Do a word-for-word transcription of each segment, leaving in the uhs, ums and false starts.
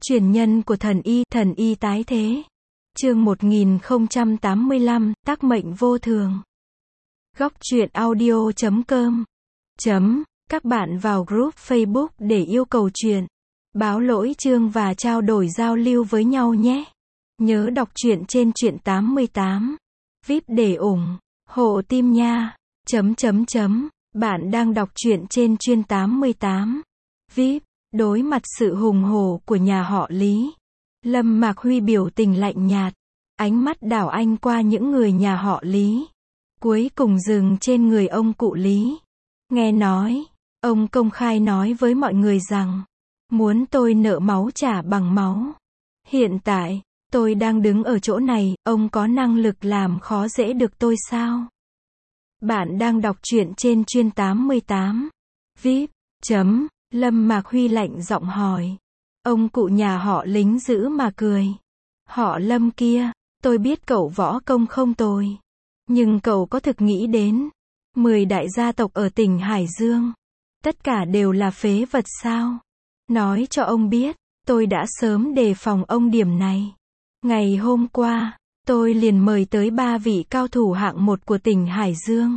Truyền nhân của thần y, thần y tái thế. Chương một nghìn không trăm tám mươi lăm, tác mệnh vô thường. Góc truyện audio chấm com. Chấm, các bạn vào group Facebook để yêu cầu truyện, báo lỗi chương và trao đổi giao lưu với nhau nhé. Nhớ đọc truyện trên truyện tám mươi tám. vê i pê để ủng hộ team nha. Chấm chấm chấm. Bạn đang đọc truyện trên chuyên tám mươi tám. vê i pê. Đối mặt sự hùng hổ của nhà họ Lý, Lâm Mạc Huy biểu tình lạnh nhạt, ánh mắt đảo anh qua những người nhà họ Lý, cuối cùng dừng trên người ông cụ Lý. Nghe nói, ông công khai nói với mọi người rằng, muốn tôi nợ máu trả bằng máu. Hiện tại, tôi đang đứng ở chỗ này, ông có năng lực làm khó dễ được tôi sao? Bạn đang đọc truyện trên chuyên tám mươi tám. vê i pê. Chấm. Lâm Mạc Huy lạnh giọng hỏi. Ông cụ nhà họ Lính giữ mà cười. Họ Lâm kia, tôi biết cậu võ công không tồi. Nhưng cậu có thực nghĩ đến, mười đại gia tộc ở tỉnh Hải Dương, tất cả đều là phế vật sao? Nói cho ông biết, tôi đã sớm đề phòng ông điểm này. Ngày hôm qua, tôi liền mời tới ba vị cao thủ hạng một của tỉnh Hải Dương.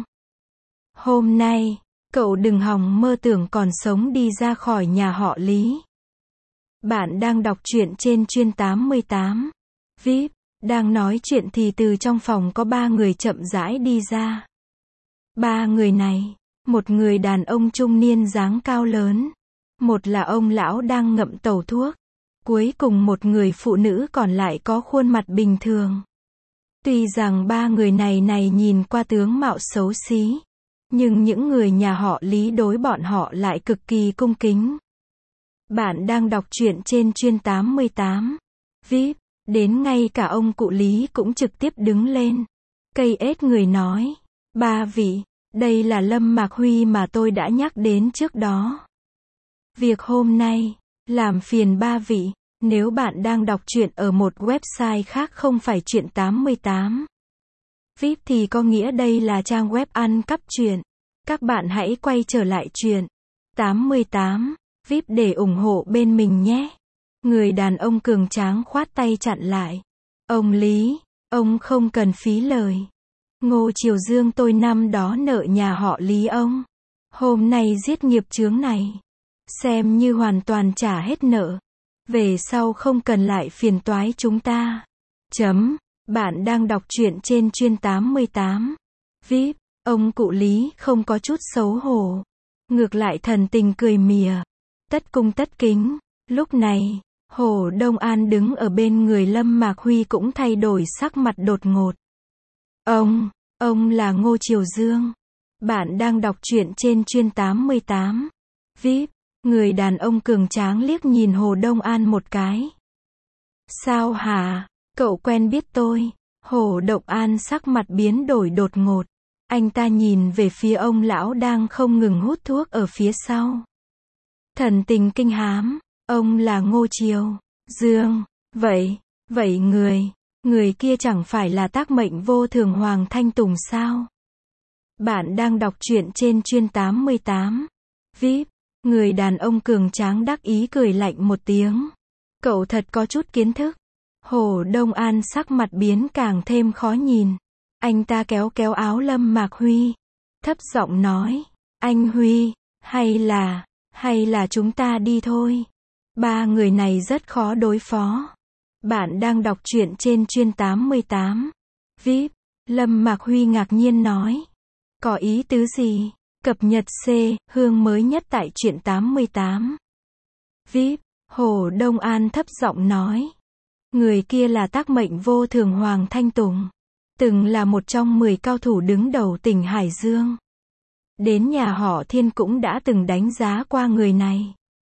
Hôm nay, cậu đừng hòng mơ tưởng còn sống đi ra khỏi nhà họ Lý. Bạn đang đọc truyện trên chuyên tám mươi tám. vê i pê. Đang nói chuyện thì từ trong phòng có ba người chậm rãi đi ra. Ba người này, một người đàn ông trung niên dáng cao lớn, một là ông lão đang ngậm tẩu thuốc, cuối cùng một người phụ nữ còn lại có khuôn mặt bình thường. Tuy rằng ba người này này nhìn qua tướng mạo xấu xí, nhưng những người nhà họ Lý đối bọn họ lại cực kỳ cung kính. Bạn đang đọc truyện trên chuyên tám mươi tám. vê i pê. Đến ngay cả ông cụ Lý cũng trực tiếp đứng lên. Cây ết người nói. Ba vị, đây là Lâm Mạc Huy mà tôi đã nhắc đến trước đó. Việc hôm nay, làm phiền ba vị, nếu bạn đang đọc truyện ở một website khác không phải truyện tám mươi tám. vê i pê thì có nghĩa đây là trang web ăn cắp truyện. Các bạn hãy quay trở lại truyện tám mươi tám, vê i pê để ủng hộ bên mình nhé. Người đàn ông cường tráng khoát tay chặn lại. Ông Lý, ông không cần phí lời. Ngô Triều Dương tôi năm đó nợ nhà họ Lý ông. Hôm nay giết nghiệp chướng này, xem như hoàn toàn trả hết nợ. Về sau không cần lại phiền toái chúng ta. Chấm. Bạn đang đọc truyện trên chuyên tám mươi tám. vê i pê. Ông cụ Lý không có chút xấu hổ. Ngược lại thần tình cười mỉa. Tất cung tất kính. Lúc này, Hồ Đông An đứng ở bên người Lâm Mạc Huy cũng thay đổi sắc mặt đột ngột. Ông, ông là Ngô Triều Dương. Bạn đang đọc truyện trên chuyên tám mươi tám. vê i pê. Người đàn ông cường tráng liếc nhìn Hồ Đông An một cái. Sao hả? Cậu quen biết tôi? Hồ Đông An sắc mặt biến đổi đột ngột. Anh ta nhìn về phía ông lão đang không ngừng hút thuốc ở phía sau. Thần tình kinh hám. Ông là Ngô Triều Dương. Vậy, vậy người, người kia chẳng phải là tác mệnh vô thường Hoàng Thanh Tùng sao? Bạn đang đọc truyện trên chuyên tám mươi tám. vê i pê. Người đàn ông cường tráng đắc ý cười lạnh một tiếng. Cậu thật có chút kiến thức. Hồ Đông An sắc mặt biến càng thêm khó nhìn. Anh ta kéo kéo áo Lâm Mạc Huy, thấp giọng nói, anh Huy, hay là, hay là chúng ta đi thôi. Ba người này rất khó đối phó. Bạn đang đọc truyện trên chuyên tám mươi tám. vê i pê. Lâm Mạc Huy ngạc nhiên nói. Có ý tứ gì? Cập nhật C, hương mới nhất tại truyện tám mươi tám. vê i pê. Hồ Đông An thấp giọng nói. Người kia là tác mệnh vô thường Hoàng Thanh Tùng. Từng là một trong mười cao thủ đứng đầu tỉnh Hải Dương. Đến nhà họ Thiên cũng đã từng đánh giá qua người này.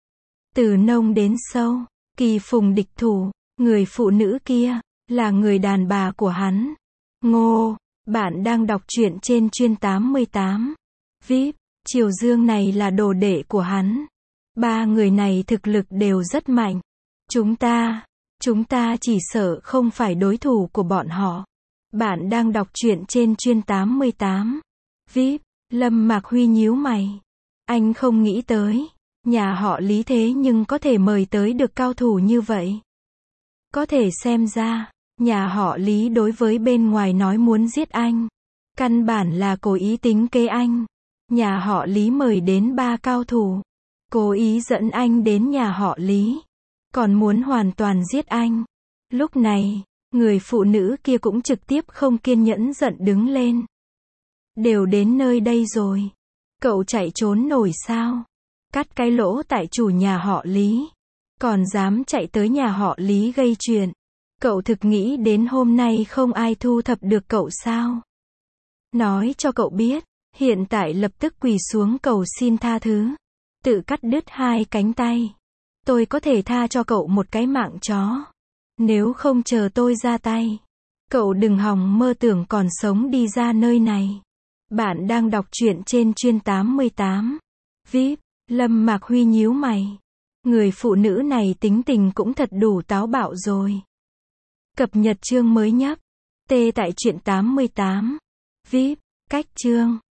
Từ nông đến sâu, kỳ phùng địch thủ, người phụ nữ kia, là người đàn bà của hắn. Ngô, bạn đang đọc truyện trên chuyên tám mươi tám. vê i pê. Triều Dương này là đồ đệ của hắn. Ba người này thực lực đều rất mạnh. Chúng ta, chúng ta chỉ sợ không phải đối thủ của bọn họ. Bạn đang đọc truyện trên chuyên tám mươi tám. vê i pê. Lâm Mạc Huy nhíu mày. Anh không nghĩ tới. Nhà họ Lý thế nhưng có thể mời tới được cao thủ như vậy. Có thể xem ra, nhà họ Lý đối với bên ngoài nói muốn giết anh. Căn bản là cố ý tính kế anh. Nhà họ Lý mời đến ba cao thủ. Cố ý dẫn anh đến nhà họ Lý. Còn muốn hoàn toàn giết anh. Lúc này, người phụ nữ kia cũng trực tiếp không kiên nhẫn giận đứng lên. Đều đến nơi đây rồi. Cậu chạy trốn nổi sao? Cắt cái lỗ tại chủ nhà họ Lý. Còn dám chạy tới nhà họ Lý gây chuyện. Cậu thực nghĩ đến hôm nay không ai thu thập được cậu sao? Nói cho cậu biết, hiện tại lập tức quỳ xuống cầu xin tha thứ. Tự cắt đứt hai cánh tay. Tôi có thể tha cho cậu một cái mạng chó. Nếu không chờ tôi ra tay. Cậu đừng hòng mơ tưởng còn sống đi ra nơi này. Bạn đang đọc truyện trên chuyên tám mươi tám. vê i pê, Lâm Mạc Huy nhíu mày. Người phụ nữ này tính tình cũng thật đủ táo bạo rồi. Cập nhật chương mới nhất. T tại truyện tám mươi tám. vê i pê, cách chương.